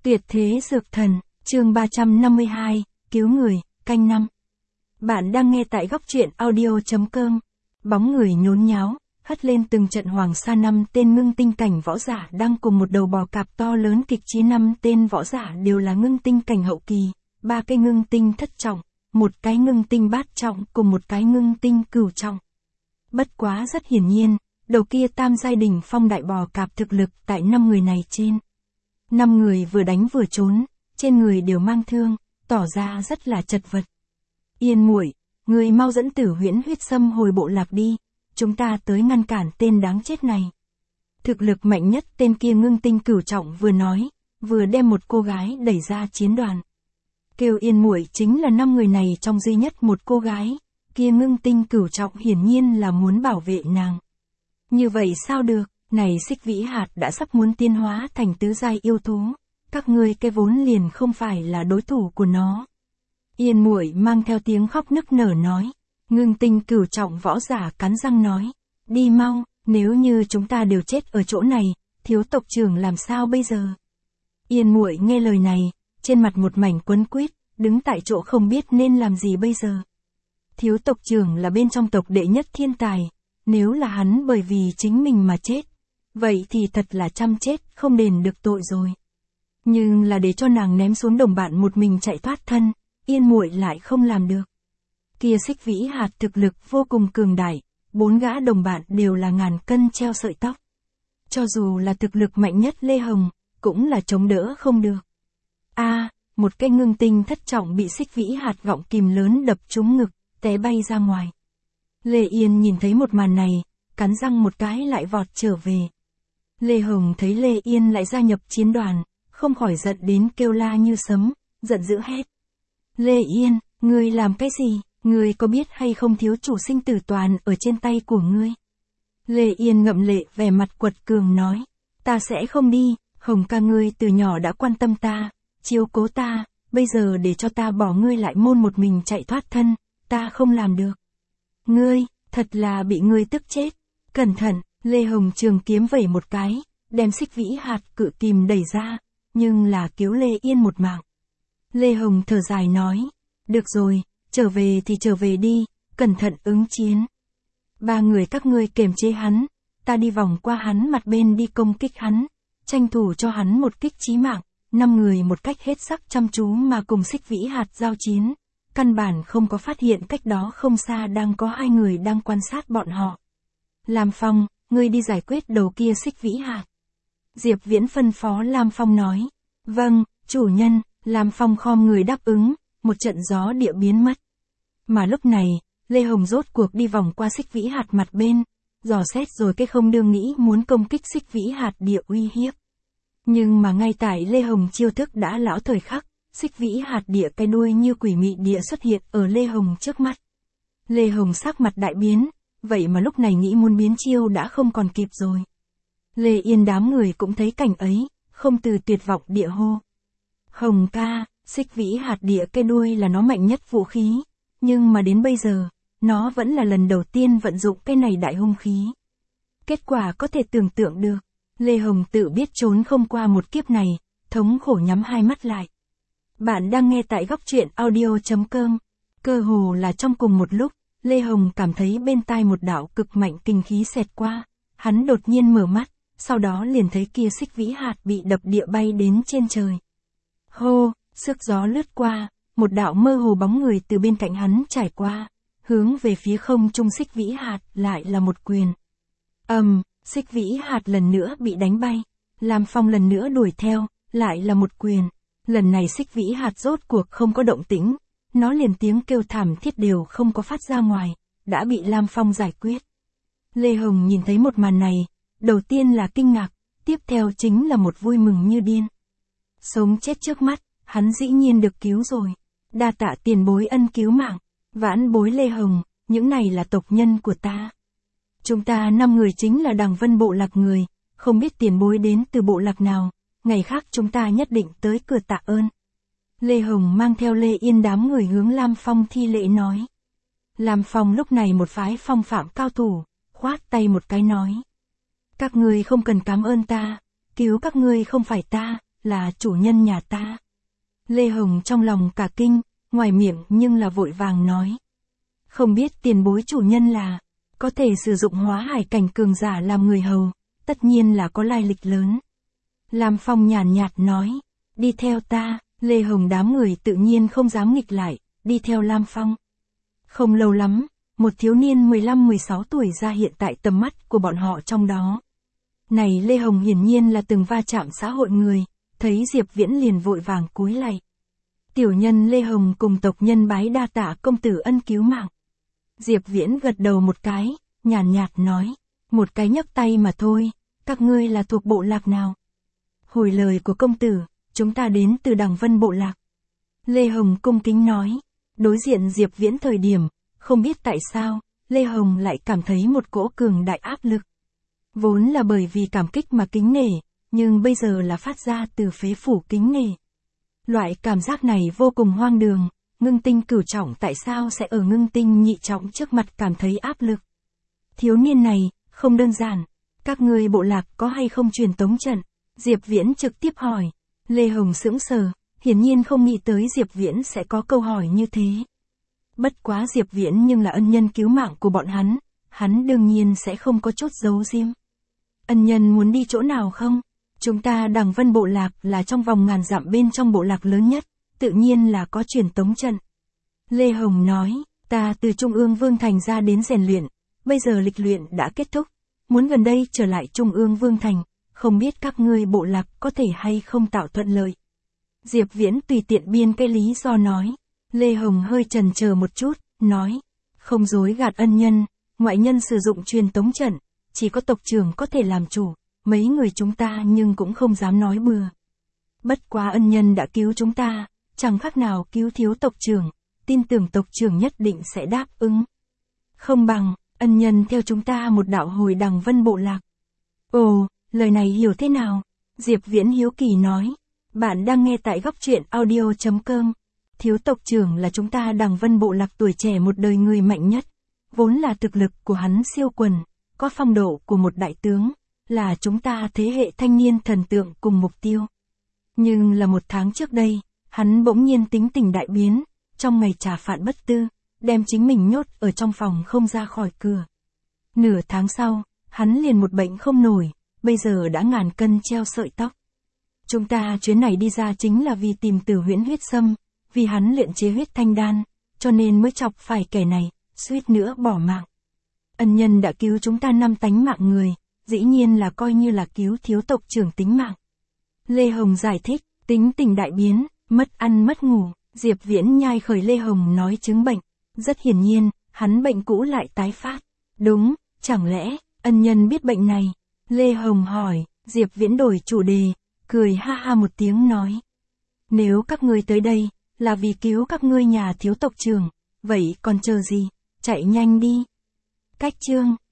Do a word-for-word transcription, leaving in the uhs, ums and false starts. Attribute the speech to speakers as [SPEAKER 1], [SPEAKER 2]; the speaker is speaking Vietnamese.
[SPEAKER 1] Tuyệt thế dược thần, chương ba trăm năm mươi hai, cứu người, canh năm. Bạn đang nghe tại góc truyện audio chấm com. Bóng người nhốn nháo, hất lên từng trận hoàng sa năm tên ngưng tinh cảnh võ giả đang cùng một đầu bò cạp to lớn kịch chí. Năm tên võ giả đều là ngưng tinh cảnh hậu kỳ, ba cái ngưng tinh thất trọng, một cái ngưng tinh bát trọng cùng một cái ngưng tinh cửu trọng. Bất quá rất hiển nhiên, đầu kia tam giai đỉnh phong đại bò cạp thực lực tại năm người này trên. Năm người vừa đánh vừa trốn, trên người đều mang thương, tỏ ra rất là chật vật. Yên muội, người mau dẫn Tử Huyễn Huyết Sâm hồi bộ lạc đi, chúng ta tới ngăn cản tên đáng chết này. Thực lực mạnh nhất tên kia ngưng tinh cửu trọng vừa nói, vừa đem một cô gái đẩy ra chiến đoàn. Kêu Yên muội chính là năm người này trong duy nhất một cô gái, kia ngưng tinh cửu trọng hiển nhiên là muốn bảo vệ nàng. Như vậy sao được? Này Xích Vĩ Hạt đã sắp muốn tiến hóa thành tứ giai yêu thú, các ngươi cái vốn liền không phải là đối thủ của nó. Yên muội mang theo tiếng khóc nức nở nói. Ngưng tinh cửu trọng võ giả cắn răng nói, đi mau, nếu như chúng ta đều chết ở chỗ này, thiếu tộc trưởng làm sao bây giờ? Yên muội nghe lời này, trên mặt một mảnh quấn quýt, đứng tại chỗ không biết nên làm gì bây giờ. Thiếu tộc trưởng là bên trong tộc đệ nhất thiên tài, nếu là hắn bởi vì chính mình mà chết, vậy thì thật là chăm chết không đền được tội rồi. Nhưng là để cho nàng ném xuống đồng bạn một mình chạy thoát thân, Yên muội lại không làm được. Kia Xích Vĩ Hạt thực lực vô cùng cường đại, bốn gã đồng bạn đều là ngàn cân treo sợi tóc. Cho dù là thực lực mạnh nhất Lê Hồng, cũng là chống đỡ không được. A, à, một cái ngưng tinh thất trọng bị Xích Vĩ Hạt gọng kìm lớn đập trúng ngực, té bay ra ngoài. Lê Yên nhìn thấy một màn này, cắn răng một cái lại vọt trở về. Lê Hồng thấy Lê Yên lại gia nhập chiến đoàn, không khỏi giận đến kêu la như sấm, giận dữ hét. Lê Yên, ngươi làm cái gì? Ngươi có biết hay không thiếu chủ sinh tử toàn ở trên tay của ngươi? Lê Yên ngậm lệ vẻ mặt quật cường nói. Ta sẽ không đi, Hồng ca ngươi từ nhỏ đã quan tâm ta, chiếu cố ta, bây giờ để cho ta bỏ ngươi lại môn một mình chạy thoát thân, ta không làm được. Ngươi, thật là bị ngươi tức chết. Cẩn thận, Lê Hồng trường kiếm vẩy một cái, đem Xích Vĩ Hạt cự kìm đẩy ra, nhưng là cứu Lê Yên một mạng. Lê Hồng thở dài nói, được rồi, trở về thì trở về đi, cẩn thận ứng chiến. Ba người các ngươi kiềm chế hắn, ta đi vòng qua hắn mặt bên đi công kích hắn, tranh thủ cho hắn một kích chí mạng. Năm người một cách hết sắc chăm chú mà cùng Xích Vĩ Hạt giao chiến, căn bản không có phát hiện cách đó không xa đang có hai người đang quan sát bọn họ. Lam Phong, ngươi đi giải quyết đầu kia Xích Vĩ Hạt. Diệp Viễn phân phó Lam Phong nói. Vâng, chủ nhân. Lam Phong khom người đáp ứng, một trận gió địa biến mất. Mà lúc này, Lê Hồng rốt cuộc đi vòng qua Xích Vĩ Hạt mặt bên, dò xét rồi cái không đương nghĩ muốn công kích Xích Vĩ Hạt địa uy hiếp. Nhưng mà ngay tại Lê Hồng chiêu thức đã lão thời khắc, Xích Vĩ Hạt địa cái đuôi như quỷ mị địa xuất hiện ở Lê Hồng trước mắt. Lê Hồng sắc mặt đại biến, vậy mà lúc này nghĩ muốn biến chiêu đã không còn kịp rồi. Lê Yên đám người cũng thấy cảnh ấy, không từ tuyệt vọng địa hô. Hồng ca, Xích Vĩ Hạt địa cái đuôi là nó mạnh nhất vũ khí, nhưng mà đến bây giờ, nó vẫn là lần đầu tiên vận dụng cái này đại hung khí. Kết quả có thể tưởng tượng được, Lê Hồng tự biết trốn không qua một kiếp này, thống khổ nhắm hai mắt lại. Bạn đang nghe tại góc truyện audio chấm com, cơ hồ là trong cùng một lúc, Lê Hồng cảm thấy bên tai một đạo cực mạnh kinh khí xẹt qua, hắn đột nhiên mở mắt, sau đó liền thấy kia Xích Vĩ Hạt bị đập địa bay đến trên trời. Hô, sức gió lướt qua, một đạo mơ hồ bóng người từ bên cạnh hắn trải qua, hướng về phía không trung Xích Vĩ Hạt lại là một quyền. Ầm, um, Xích Vĩ Hạt lần nữa bị đánh bay, Lam Phong lần nữa đuổi theo, lại là một quyền. Lần này Xích Vĩ Hạt rốt cuộc không có động tĩnh, nó liền tiếng kêu thảm thiết đều không có phát ra ngoài, đã bị Lam Phong giải quyết. Lê Hồng nhìn thấy một màn này, đầu tiên là kinh ngạc, tiếp theo chính là một vui mừng như điên. Sống chết trước mắt, hắn dĩ nhiên được cứu rồi. Đa tạ tiền bối ân cứu mạng, vãn bối Lê Hồng, những này là tộc nhân của ta. Chúng ta năm người chính là Đằng Vân bộ lạc người, không biết tiền bối đến từ bộ lạc nào, ngày khác chúng ta nhất định tới cửa tạ ơn. Lê Hồng mang theo Lê Yên đám người hướng Lam Phong thi lễ nói. Lam Phong lúc này một phái phong phạm cao thủ, khoát tay một cái nói. Các ngươi không cần cảm ơn ta, cứu các ngươi không phải ta, là chủ nhân nhà ta. Lê Hồng trong lòng cả kinh, ngoài miệng nhưng là vội vàng nói. Không biết tiền bối chủ nhân là, có thể sử dụng hóa hải cảnh cường giả làm người hầu, tất nhiên là có lai lịch lớn. Lam Phong nhàn nhạt nói, đi theo ta, Lê Hồng đám người tự nhiên không dám nghịch lại, đi theo Lam Phong. Không lâu lắm, một thiếu niên mười lăm mười sáu tuổi ra hiện tại tầm mắt của bọn họ trong đó. Này Lê Hồng hiển nhiên là từng va chạm xã hội người, thấy Diệp Viễn liền vội vàng cúi lạy. Tiểu nhân Lê Hồng cùng tộc nhân bái đa tạ công tử ân cứu mạng. Diệp Viễn gật đầu một cái, nhàn nhạt nói, một cái nhấc tay mà thôi, các ngươi là thuộc bộ lạc nào? Hồi lời của công tử, chúng ta đến từ Đằng Vân bộ lạc. Lê Hồng cung kính nói, đối diện Diệp Viễn thời điểm, không biết tại sao, Lê Hồng lại cảm thấy một cỗ cường đại áp lực. Vốn là bởi vì cảm kích mà kính nể, nhưng bây giờ là phát ra từ phế phủ kính nể. Loại cảm giác này vô cùng hoang đường, ngưng tinh cửu trọng tại sao sẽ ở ngưng tinh nhị trọng trước mặt cảm thấy áp lực. Thiếu niên này, không đơn giản, các ngươi bộ lạc có hay không truyền tống trận? Diệp Viễn trực tiếp hỏi. Lê Hồng sững sờ, hiển nhiên không nghĩ tới Diệp Viễn sẽ có câu hỏi như thế. Bất quá Diệp Viễn nhưng là ân nhân cứu mạng của bọn hắn, hắn đương nhiên sẽ không có chút giấu giếm. Ân nhân muốn đi chỗ nào không? Chúng ta Đằng Vân bộ lạc là trong vòng ngàn dặm bên trong bộ lạc lớn nhất, tự nhiên là có truyền tống trận. Lê Hồng nói, ta từ Trung ương Vương Thành ra đến rèn luyện, bây giờ lịch luyện đã kết thúc, muốn gần đây trở lại Trung ương Vương Thành, không biết các ngươi bộ lạc có thể hay không tạo thuận lợi. Diệp Viễn tùy tiện biên cái lý do nói. Lê Hồng hơi chần chờ một chút, nói, không dối gạt ân nhân, ngoại nhân sử dụng truyền tống trận, chỉ có tộc trưởng có thể làm chủ, mấy người chúng ta nhưng cũng không dám nói bừa. Bất quá ân nhân đã cứu chúng ta, chẳng khác nào cứu thiếu tộc trưởng, tin tưởng tộc trưởng nhất định sẽ đáp ứng. Không bằng, ân nhân theo chúng ta một đạo hồi Đằng Vân bộ lạc. Ồ, lời này hiểu thế nào? Diệp Viễn hiếu kỳ nói, bạn đang nghe tại góc truyện audio chấm com. Thiếu tộc trưởng là chúng ta Đằng Vân bộ lạc tuổi trẻ một đời người mạnh nhất, vốn là thực lực của hắn siêu quần, có phong độ của một đại tướng, là chúng ta thế hệ thanh niên thần tượng cùng mục tiêu. Nhưng là một tháng trước đây, hắn bỗng nhiên tính tình đại biến, trong ngày trả phạt bất tư, đem chính mình nhốt ở trong phòng không ra khỏi cửa. Nửa tháng sau, hắn liền một bệnh không nổi, bây giờ đã ngàn cân treo sợi tóc. Chúng ta chuyến này đi ra chính là vì tìm Tử Huyễn huyết sâm, vì hắn luyện chế huyết thanh đan, cho nên mới chọc phải kẻ này, suýt nữa bỏ mạng. Ân nhân đã cứu chúng ta năm tánh mạng người, dĩ nhiên là coi như là cứu thiếu tộc trưởng tính mạng. Lê Hồng giải thích, tính tình đại biến, mất ăn mất ngủ, Diệp Viễn nhai khởi Lê Hồng nói chứng bệnh. Rất hiển nhiên, hắn bệnh cũ lại tái phát. Đúng, chẳng lẽ, ân nhân biết bệnh này? Lê Hồng hỏi, Diệp Viễn đổi chủ đề, cười ha ha một tiếng nói. Nếu các ngươi tới đây, là vì cứu các ngươi nhà thiếu tộc trưởng, vậy còn chờ gì, chạy nhanh đi. Cách chương